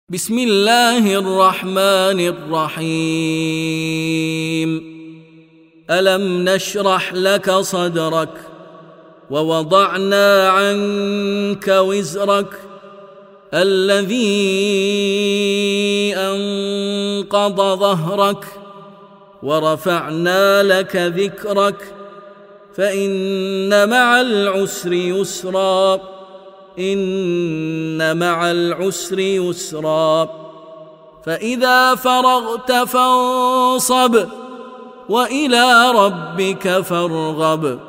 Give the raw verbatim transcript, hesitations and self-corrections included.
بسم الله الرحمن الرحيم. ألم نشرح لك صدرك ووضعنا عنك وزرك الذي أنقض ظهرك ورفعنا لك ذكرك فإن مع العسر يسرا إن مع العسر يسرا فإذا فرغت فانصب وإلى ربك فارغب.